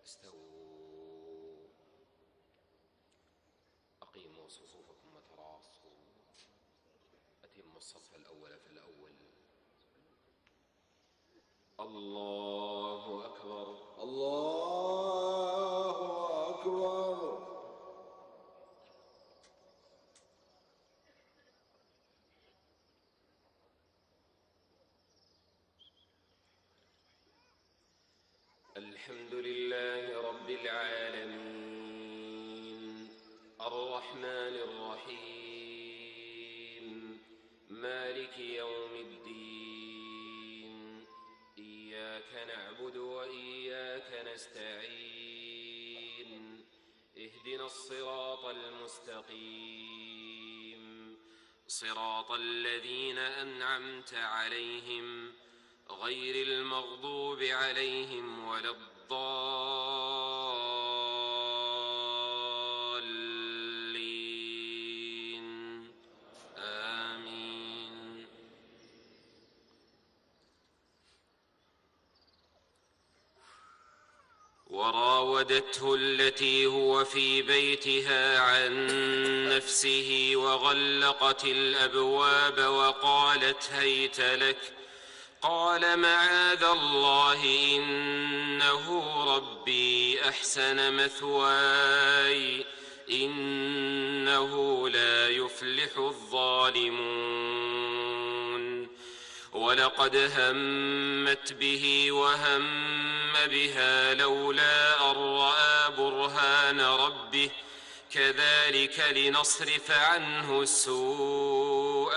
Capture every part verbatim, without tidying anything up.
استووا أقيموا صفوفكم وتراصوا أتموا الصف الأول فالأول. الله أكبر الله أكبر. الحمد لله رب العالمين الرحمن الرحيم مالك يوم الدين إياك نعبد وإياك نستعين اهدنا الصراط المستقيم صراط الذين أنعمت عليهم غير المغضوب عليهم ولا الضالين آمين. وراودته التي هو في بيتها عن نفسه وغلقت الأبواب وقالت هيت لك قال معاذ الله إنه ربي أحسن مثواي إنه لا يفلح الظالمون. ولقد همت به وهم بها لولا أن رأى برهان ربه كذلك لنصرف عنه السوء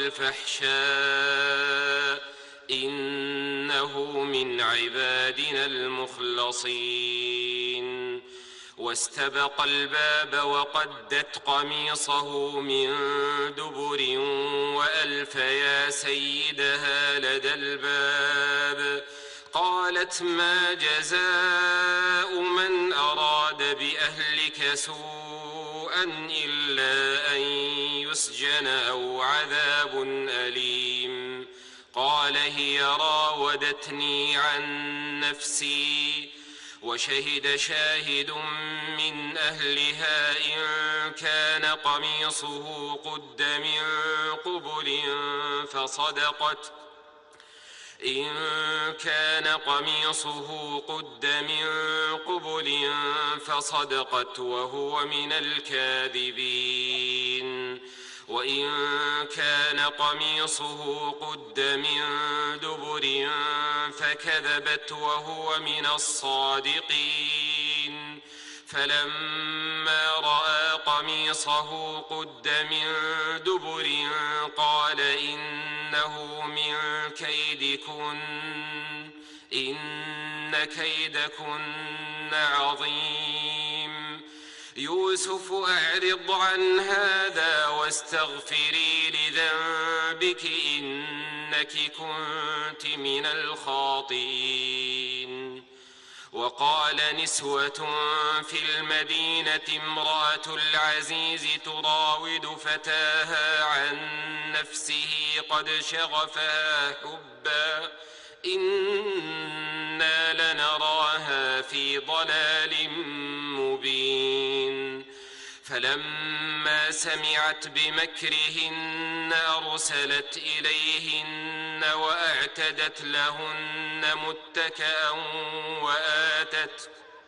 والفحشاء إنه من عبادنا المخلصين. واستبق الباب وقدت قميصه من دبر وألف يا سيدها لدى الباب قالت ما جزاء من أراد بأهلك سوءا إلا أن يسجن أو عذاب أليم. قال هي راودتني عن نفسي وشهد شاهد من أهلها إن كان قميصه قد من قبل فصدقت إن كان قميصه قد من قبل فصدقت وهو من الكاذبين وإن كان قميصه قد من دبر فكذبت وهو من الصادقين. فلما رأى قميصه قد من دبر قال إنه من كيدكن إن كيدكن عظيم. يوسف أعرض عن هذا واستغفري لذنبك إنك كنت من الخاطئين. وقال نسوة في المدينة امرأة العزيز تراود فتاها عن نفسه قد شغفها حبا إنا لنراها في ضلال مبين. فلما سمعت بمكرهن أرسلت إليهن وأعتدت لهن متكأ وآتت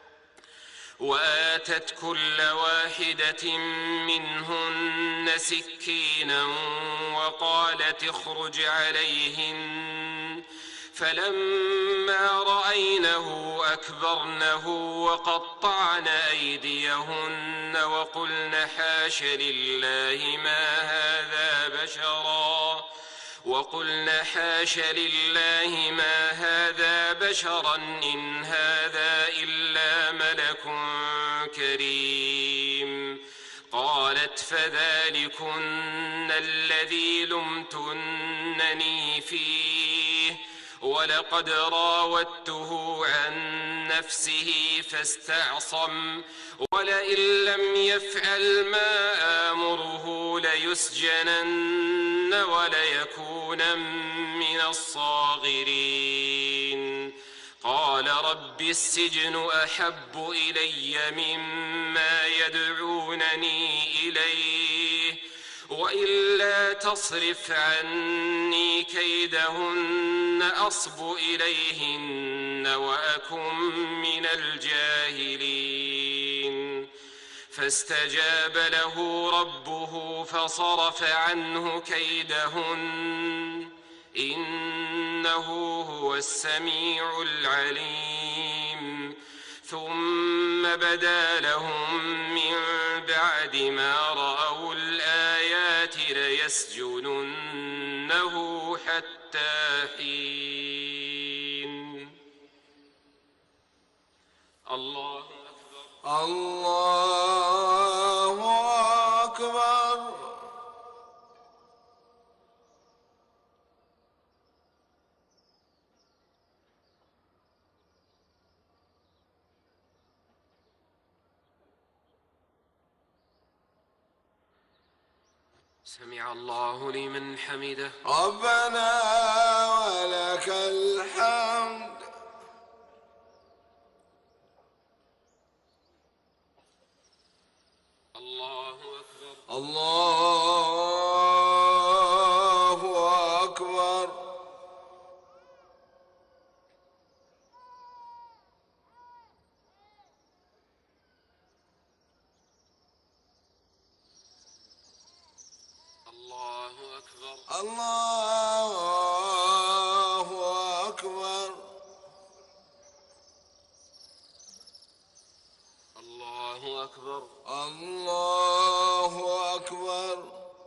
وآتت كل واحدة منهن سكينا وقالت اخرج عليهن. فلما رأينه أكبرنه وقطعن أيديهن وقلن حاش لله ما هذا بشرا وقلن حاش لله ما هذا بشرا إن هذا إلا ملك كريم. قالت فذلكن الذي لمتنني فيه ولقد راودته عن نفسه فاستعصم ولئن لم يفعل ما آمره ليسجنن وليكونن من الصاغرين. قال رب السجن أحب إلي مما يدعونني إليه وإلا تصرف عني كيدهن أصب إليهن وأكن من الجاهلين فاستجاب له ربه فصرف عنه كيدهن إنه هو السميع العليم ثم بدا لهم من بعد ما رأوا الآيات ليسجننه حتى حين. الله أكبر. الله أكبر. سمع الله لمن حمده. ربنا ولك الحمد. الله أكبر. الله أكبر. الله أكبر. الله أكبر. الله أكبر. الله أكبر.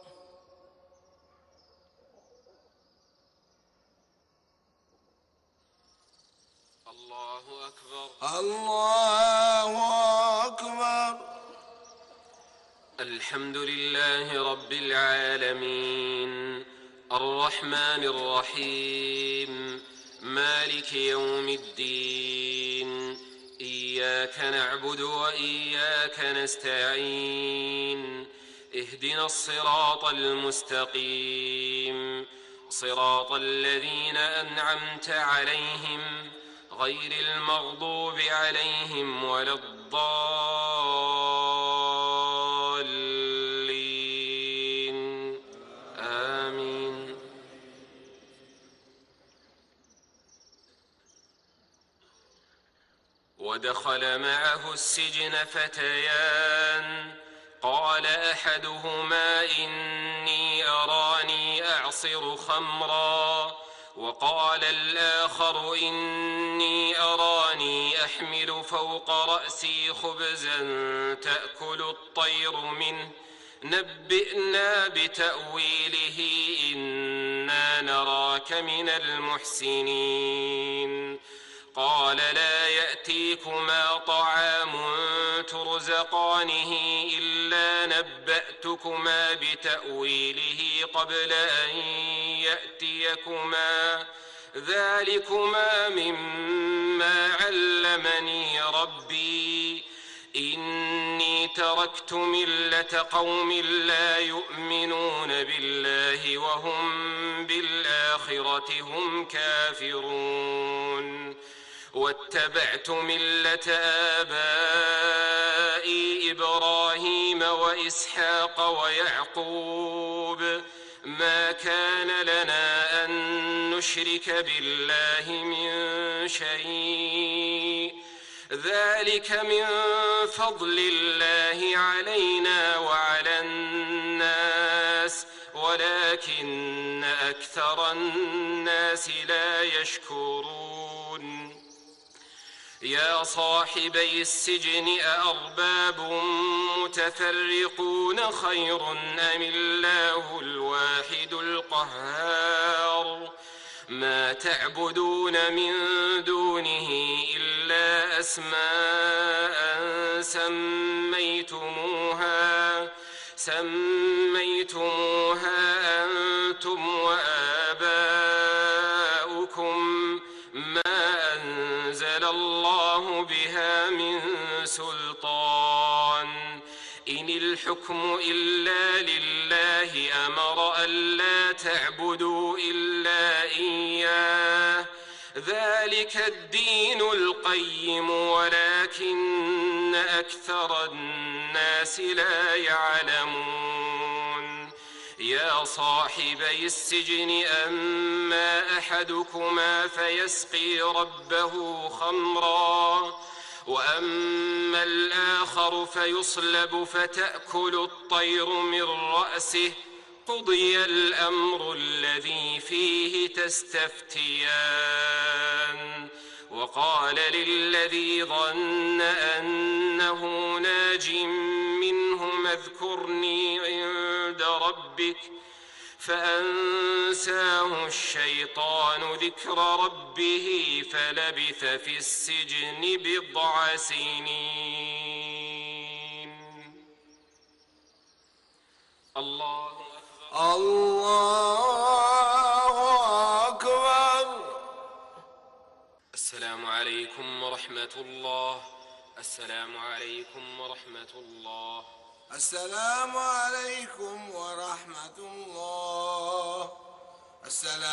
الله أكبر. الله أكبر. الحمد لله رب العالمين الرحمن الرحيم مالك يوم الدين إياك نعبد وإياك نستعين اهدنا الصراط المستقيم صراط الذين أنعمت عليهم غير المغضوب عليهم ولا الضالين آمين. ودخل معه السجن فتيان قال أحدهما إني أراني أعصر خمرا وقال الآخر إني أراني أحمل فوق رأسي خبزا تأكل الطير منه نبئنا بتأويله إنا نراك من المحسنين. قال لا يأتيكما طعام ترزقانه إلا نبأتكما بتأويله قبل أن يأتيكما ذلكما مما علمني ربي إني تركت ملة قوم لا يؤمنون بالله وهم بالآخرة هم كافرون واتبعت ملة آبائي إبراهيم وإسحاق ويعقوب ما كان لنا أن نشرك بالله من شيء ذلك من فضل الله علينا وعلى الناس ولكن أكثر الناس لا يشكرون. يا صاحبي السجن أأرباب متفرقون خير أم الله الواحد القهار ما تعبدون من دونه إلا أسماء سميتموها سميتموها أنتم وآباؤكم ما أنزل الله بها من سلطان إن الحكم إلا لله أمر ألا تعبدوا إلا إياه ذلك الدين القيم ولكن أكثر الناس لا يعلمون يا صاحبي السجن أما أحدكما فيسقي ربه خمرا وأما الآخر فيصلب فتأكل الطير من رأسه قضي الأمر الذي فيه تستفتيان وقال للذي ظن أنه ناج منهما اذكرني عند ربك فأنساه الشيطان ذكر ربه فلبث في السجن بضع سنين. الله أكبر. الله أكبر. السلام عليكم ورحمة الله. السلام عليكم ورحمة الله. السلام عليكم ورحمة الله. السلام